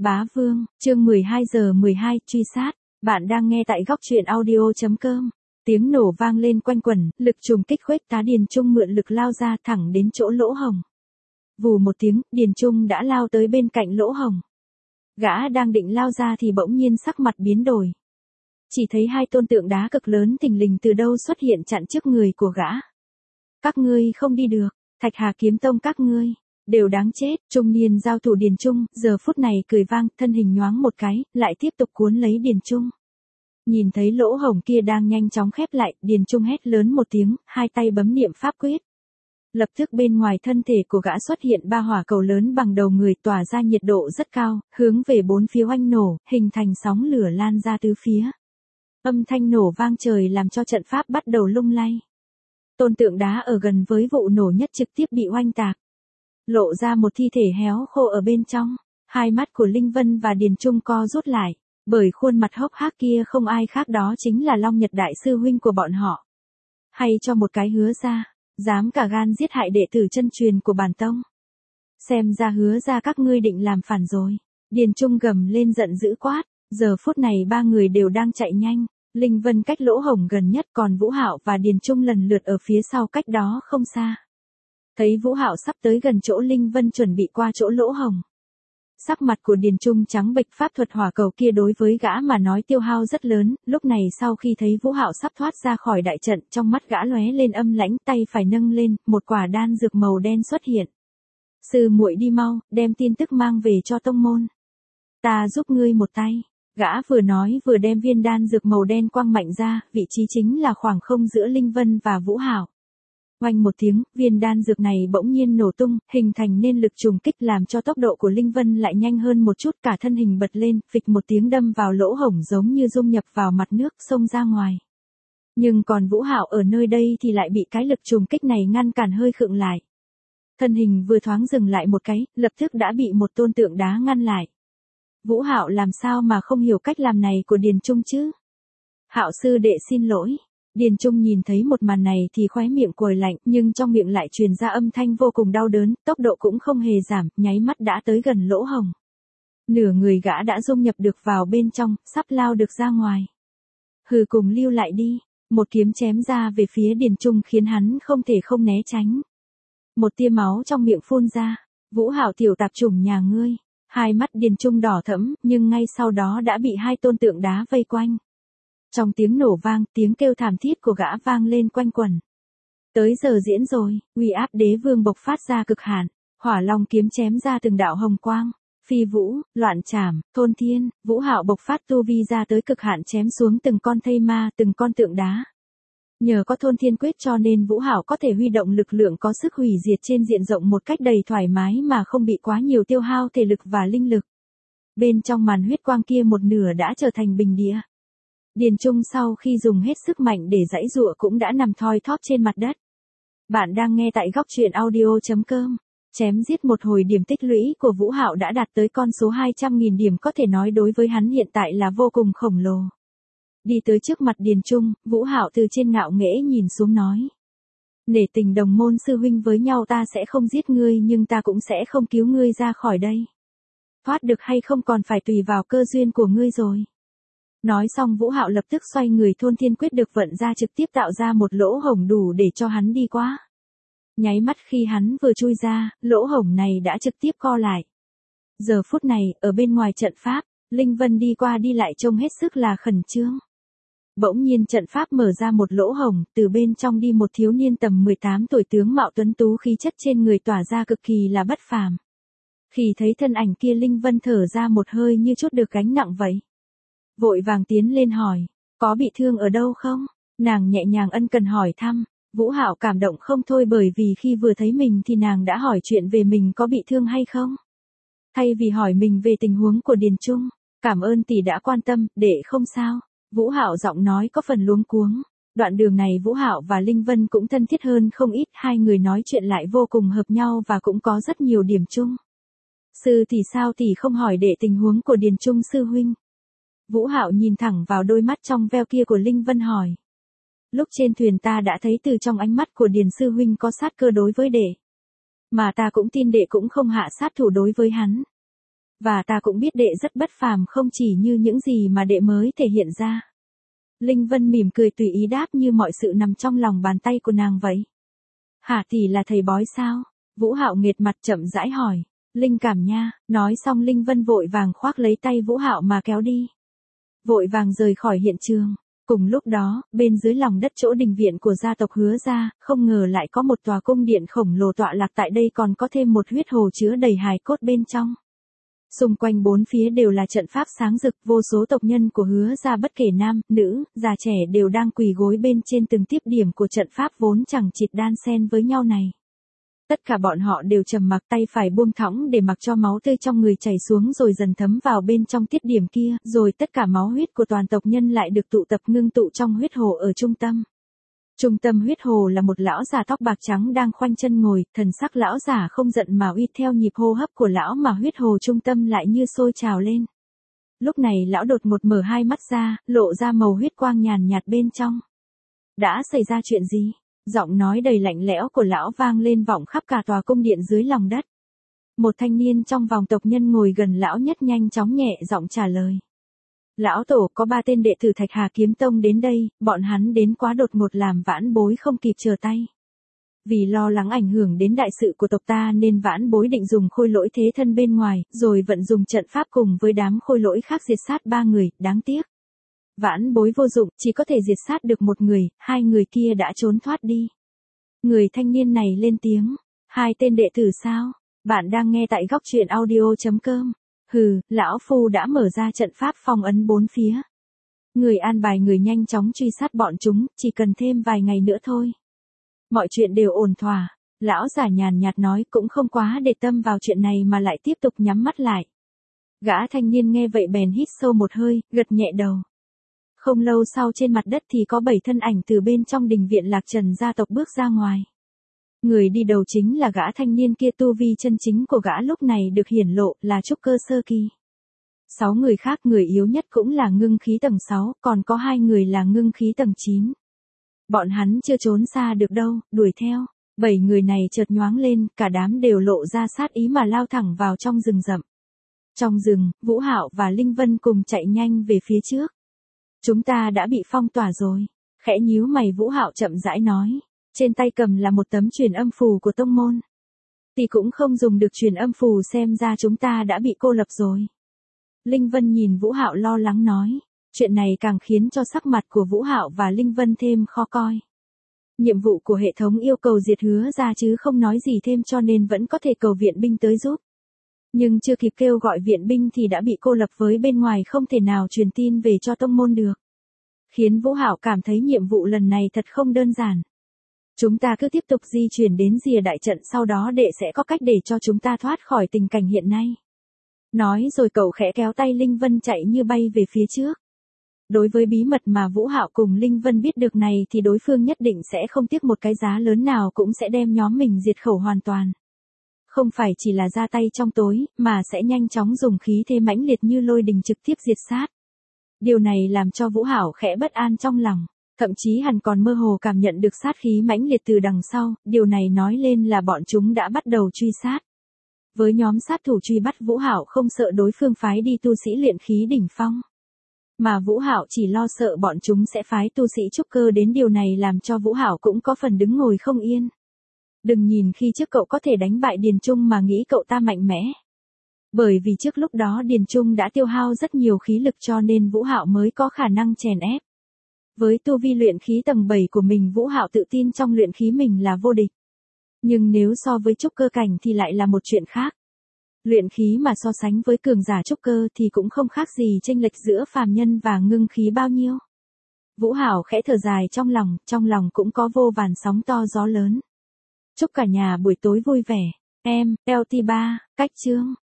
Bá Vương, chương 12 giờ 12, truy sát. Bạn đang nghe tại góc truyện audio.com. Tiếng nổ vang lên quanh quẩn, lực trùng kích khuếch tá Điền Trung mượn lực lao ra thẳng đến chỗ lỗ hổng. Vù một tiếng, Điền Trung đã lao tới bên cạnh lỗ hổng. Gã đang định lao ra thì bỗng nhiên sắc mặt biến đổi. Chỉ thấy hai tôn tượng đá cực lớn thình lình từ đâu xuất hiện chặn trước người của gã. Các ngươi không đi được, Thạch Hà Kiếm Tông các ngươi đều đáng chết. Trung niên giao thủ Điền Trung, giờ phút này cười vang, thân hình nhoáng một cái, lại tiếp tục cuốn lấy Điền Trung. Nhìn thấy lỗ hổng kia đang nhanh chóng khép lại, Điền Trung hét lớn một tiếng, hai tay bấm niệm pháp quyết. Lập tức bên ngoài thân thể của gã xuất hiện ba hỏa cầu lớn bằng đầu người tỏa ra nhiệt độ rất cao, hướng về bốn phía oanh nổ, hình thành sóng lửa lan ra tứ phía. Âm thanh nổ vang trời làm cho trận pháp bắt đầu lung lay. Tôn tượng đá ở gần với vụ nổ nhất trực tiếp bị oanh tạc. Lộ ra một thi thể héo khô ở bên trong. Hai mắt của Linh Vân và Điền Trung co rút lại, bởi khuôn mặt hốc hác kia không ai khác đó chính là Long Nhật đại sư huynh của bọn họ. Hay cho một cái hứa ra, dám cả gan giết hại đệ tử chân truyền của bản tông. Xem ra hứa ra các ngươi định làm phản rồi. Điền Trung gầm lên giận dữ quát. Giờ phút này ba người đều đang chạy nhanh. Linh Vân cách lỗ hổng gần nhất, còn Vũ Hạo và Điền Trung lần lượt ở phía sau cách đó không xa. Thấy Vũ Hạo sắp tới gần chỗ Linh Vân chuẩn bị qua chỗ lỗ hổng. Sắc mặt của Điền Trung trắng bệch, pháp thuật hỏa cầu kia đối với gã mà nói tiêu hao rất lớn, lúc này sau khi thấy Vũ Hạo sắp thoát ra khỏi đại trận, trong mắt gã lóe lên âm lãnh, tay phải nâng lên, một quả đan dược màu đen xuất hiện. Sư muội đi mau, đem tin tức mang về cho tông môn. Ta giúp ngươi một tay. Gã vừa nói vừa đem viên đan dược màu đen quăng mạnh ra, vị trí chính là khoảng không giữa Linh Vân và Vũ Hạo. Oanh một tiếng, viên đan dược này bỗng nhiên nổ tung, hình thành nên lực trùng kích làm cho tốc độ của Linh Vân lại nhanh hơn một chút, cả thân hình bật lên, phịch một tiếng đâm vào lỗ hổng giống như dung nhập vào mặt nước, xông ra ngoài. Nhưng còn Vũ Hạo ở nơi đây thì lại bị cái lực trùng kích này ngăn cản hơi khựng lại. Thân hình vừa thoáng dừng lại một cái, lập tức đã bị một tôn tượng đá ngăn lại. Vũ Hạo làm sao mà không hiểu cách làm này của Điền Trung chứ? Hạo sư đệ xin lỗi. Điền Trung nhìn thấy một màn này thì khóe miệng quồi lạnh, nhưng trong miệng lại truyền ra âm thanh vô cùng đau đớn, tốc độ cũng không hề giảm, nháy mắt đã tới gần lỗ hổng. Nửa người gã đã dung nhập được vào bên trong, sắp lao được ra ngoài. Hừ, cùng lưu lại đi. Một kiếm chém ra về phía Điền Trung khiến hắn không thể không né tránh. Một tia máu trong miệng phun ra. Vũ Hạo tiểu tạp chủng nhà ngươi. Hai mắt Điền Trung đỏ thẫm, nhưng ngay sau đó đã bị hai tôn tượng đá vây quanh. Trong tiếng nổ vang, tiếng kêu thảm thiết của gã vang lên quanh quẩn. Tới giờ diễn rồi, uy áp đế vương bộc phát ra cực hạn, hỏa long kiếm chém ra từng đạo hồng quang, phi vũ, loạn trảm, thôn thiên, Vũ Hạo bộc phát tu vi ra tới cực hạn chém xuống từng con thây ma, từng con tượng đá. Nhờ có thôn thiên quyết cho nên Vũ Hạo có thể huy động lực lượng có sức hủy diệt trên diện rộng một cách đầy thoải mái mà không bị quá nhiều tiêu hao thể lực và linh lực. Bên trong màn huyết quang kia một nửa đã trở thành bình địa. Điền Trung sau khi dùng hết sức mạnh để giãy giụa cũng đã nằm thoi thóp trên mặt đất. Bạn đang nghe tại góc truyện audio.com. Chém giết một hồi, điểm tích lũy của Vũ Hạo đã đạt tới con số 200.000 điểm, có thể nói đối với hắn hiện tại là vô cùng khổng lồ. Đi tới trước mặt Điền Trung, Vũ Hạo từ trên ngạo nghễ nhìn xuống nói. Nể tình đồng môn sư huynh với nhau, ta sẽ không giết ngươi, nhưng ta cũng sẽ không cứu ngươi ra khỏi đây. Thoát được hay không còn phải tùy vào cơ duyên của ngươi rồi. Nói xong Vũ Hạo lập tức xoay người, thôn thiên quyết được vận ra trực tiếp tạo ra một lỗ hổng đủ để cho hắn đi qua. Nháy mắt khi hắn vừa chui ra, lỗ hổng này đã trực tiếp co lại. Giờ phút này, ở bên ngoài trận pháp, Linh Vân đi qua đi lại trông hết sức là khẩn trương. Bỗng nhiên trận pháp mở ra một lỗ hổng, từ bên trong đi một thiếu niên tầm 18 tuổi, tướng mạo tuấn tú, khí chất trên người tỏa ra cực kỳ là bất phàm. Khi thấy thân ảnh kia, Linh Vân thở ra một hơi như chút được gánh nặng vậy. Vội vàng tiến lên hỏi, có bị thương ở đâu không? Nàng nhẹ nhàng ân cần hỏi thăm. Vũ Hạo cảm động không thôi, bởi vì khi vừa thấy mình thì nàng đã hỏi chuyện về mình có bị thương hay không. Thay vì hỏi mình về tình huống của Điền Trung, cảm ơn tỷ đã quan tâm, đệ không sao. Vũ Hạo giọng nói có phần luống cuống. Đoạn đường này Vũ Hạo và Linh Vân cũng thân thiết hơn không ít, hai người nói chuyện lại vô cùng hợp nhau và cũng có rất nhiều điểm chung. Sư tỷ sao tỷ không hỏi đệ tình huống của Điền Trung sư huynh? Vũ Hạo nhìn thẳng vào đôi mắt trong veo kia của Linh Vân hỏi. Lúc trên thuyền ta đã thấy từ trong ánh mắt của Điền sư huynh có sát cơ đối với đệ. Mà ta cũng tin đệ cũng không hạ sát thủ đối với hắn. Và ta cũng biết đệ rất bất phàm không chỉ như những gì mà đệ mới thể hiện ra. Linh Vân mỉm cười tùy ý đáp như mọi sự nằm trong lòng bàn tay của nàng vậy. Hả tỷ là thầy bói sao? Vũ Hạo nghệt mặt chậm rãi hỏi. Linh cảm nha, nói xong Linh Vân vội vàng khoác lấy tay Vũ Hạo mà kéo đi. Vội vàng rời khỏi hiện trường. Cùng lúc đó, bên dưới lòng đất chỗ đình viện của gia tộc Hứa gia, không ngờ lại có một tòa cung điện khổng lồ tọa lạc tại đây, còn có thêm một huyết hồ chứa đầy hài cốt bên trong. Xung quanh bốn phía đều là trận pháp sáng rực, vô số tộc nhân của Hứa gia bất kể nam, nữ, già trẻ đều đang quỳ gối bên trên từng tiếp điểm của trận pháp vốn chẳng chịt đan xen với nhau này. Tất cả bọn họ đều trầm mặc, tay phải buông thõng để mặc cho máu tươi trong người chảy xuống rồi dần thấm vào bên trong tiết điểm kia, rồi tất cả máu huyết của toàn tộc nhân lại được tụ tập ngưng tụ trong huyết hồ ở trung tâm. Trung tâm huyết hồ là một lão già tóc bạc trắng đang khoanh chân ngồi, thần sắc lão già không giận mà uy, theo nhịp hô hấp của lão mà huyết hồ trung tâm lại như sôi trào lên. Lúc này lão đột ngột mở hai mắt ra, lộ ra màu huyết quang nhàn nhạt bên trong. Đã xảy ra chuyện gì? Giọng nói đầy lạnh lẽo của lão vang lên vọng khắp cả tòa cung điện dưới lòng đất. Một thanh niên trong vòng tộc nhân ngồi gần lão nhất nhanh chóng nhẹ giọng trả lời. Lão tổ, có 3 tên đệ tử Thạch Hà Kiếm Tông đến đây, bọn hắn đến quá đột ngột làm vãn bối không kịp trở tay. Vì lo lắng ảnh hưởng đến đại sự của tộc ta nên vãn bối định dùng khôi lỗi thế thân bên ngoài, rồi vận dùng trận pháp cùng với đám khôi lỗi khác diệt sát 3 người, đáng tiếc. Vãn bối vô dụng, chỉ có thể diệt sát được 1 người, 2 người kia đã trốn thoát đi. Người thanh niên này lên tiếng. 2 tên đệ tử sao? Bạn đang nghe tại góc truyện audio.com. Hừ, lão phu đã mở ra trận pháp phong ấn 4 phía. Người an bài người nhanh chóng truy sát bọn chúng, chỉ cần thêm vài ngày nữa thôi. Mọi chuyện đều ổn thỏa. Lão già nhàn nhạt nói, cũng không quá để tâm vào chuyện này mà lại tiếp tục nhắm mắt lại. Gã thanh niên nghe vậy bèn hít sâu một hơi, gật nhẹ đầu. Không lâu sau trên mặt đất thì có 7 thân ảnh từ bên trong đình viện Lạc Trần gia tộc bước ra ngoài. Người đi đầu chính là gã thanh niên kia, tu vi chân chính của gã lúc này được hiển lộ là trúc cơ sơ kỳ. 6 người khác, người yếu nhất cũng là ngưng khí tầng 6, còn có 2 người là ngưng khí tầng 9. Bọn hắn chưa trốn xa được đâu, đuổi theo. 7 người này chợt nhoáng lên, cả đám đều lộ ra sát ý mà lao thẳng vào trong rừng rậm. Trong rừng, Vũ Hạo và Linh Vân cùng chạy nhanh về phía trước. Chúng ta đã bị phong tỏa rồi. Khẽ nhíu mày Vũ Hạo chậm rãi nói. Trên tay cầm là một tấm truyền âm phù của tông môn. Thì cũng không dùng được truyền âm phù, xem ra chúng ta đã bị cô lập rồi. Linh Vân nhìn Vũ Hạo lo lắng nói. Chuyện này càng khiến cho sắc mặt của Vũ Hạo và Linh Vân thêm khó coi. Nhiệm vụ của hệ thống yêu cầu diệt Hứa ra chứ không nói gì thêm, cho nên vẫn có thể cầu viện binh tới giúp. Nhưng chưa kịp kêu gọi viện binh thì đã bị cô lập với bên ngoài, không thể nào truyền tin về cho tông môn được. Khiến Vũ Hạo cảm thấy nhiệm vụ lần này thật không đơn giản. Chúng ta cứ tiếp tục di chuyển đến rìa đại trận, sau đó đệ sẽ có cách để cho chúng ta thoát khỏi tình cảnh hiện nay. Nói rồi cậu khẽ kéo tay Linh Vân chạy như bay về phía trước. Đối với bí mật mà Vũ Hạo cùng Linh Vân biết được này thì đối phương nhất định sẽ không tiếc một cái giá lớn nào cũng sẽ đem nhóm mình diệt khẩu hoàn toàn. Không phải chỉ là ra tay trong tối, mà sẽ nhanh chóng dùng khí thế mãnh liệt như lôi đình trực tiếp diệt sát. Điều này làm cho Vũ Hạo khẽ bất an trong lòng, thậm chí hắn còn mơ hồ cảm nhận được sát khí mãnh liệt từ đằng sau, điều này nói lên là bọn chúng đã bắt đầu truy sát. Với nhóm sát thủ truy bắt, Vũ Hạo không sợ đối phương phái đi tu sĩ luyện khí đỉnh phong, mà Vũ Hạo chỉ lo sợ bọn chúng sẽ phái tu sĩ trúc cơ đến, điều này làm cho Vũ Hạo cũng có phần đứng ngồi không yên. Đừng nhìn khi trước cậu có thể đánh bại Điền Trung mà nghĩ cậu ta mạnh mẽ. Bởi vì trước lúc đó Điền Trung đã tiêu hao rất nhiều khí lực cho nên Vũ Hạo mới có khả năng chèn ép. Với tu vi luyện khí tầng 7 của mình, Vũ Hạo tự tin trong luyện khí mình là vô địch. Nhưng nếu so với trúc cơ cảnh thì lại là một chuyện khác. Luyện khí mà so sánh với cường giả trúc cơ thì cũng không khác gì chênh lệch giữa phàm nhân và ngưng khí bao nhiêu. Vũ Hạo khẽ thở dài trong lòng cũng có vô vàn sóng to gió lớn. Chúc cả nhà buổi tối vui vẻ. Em, LT3, cách chương.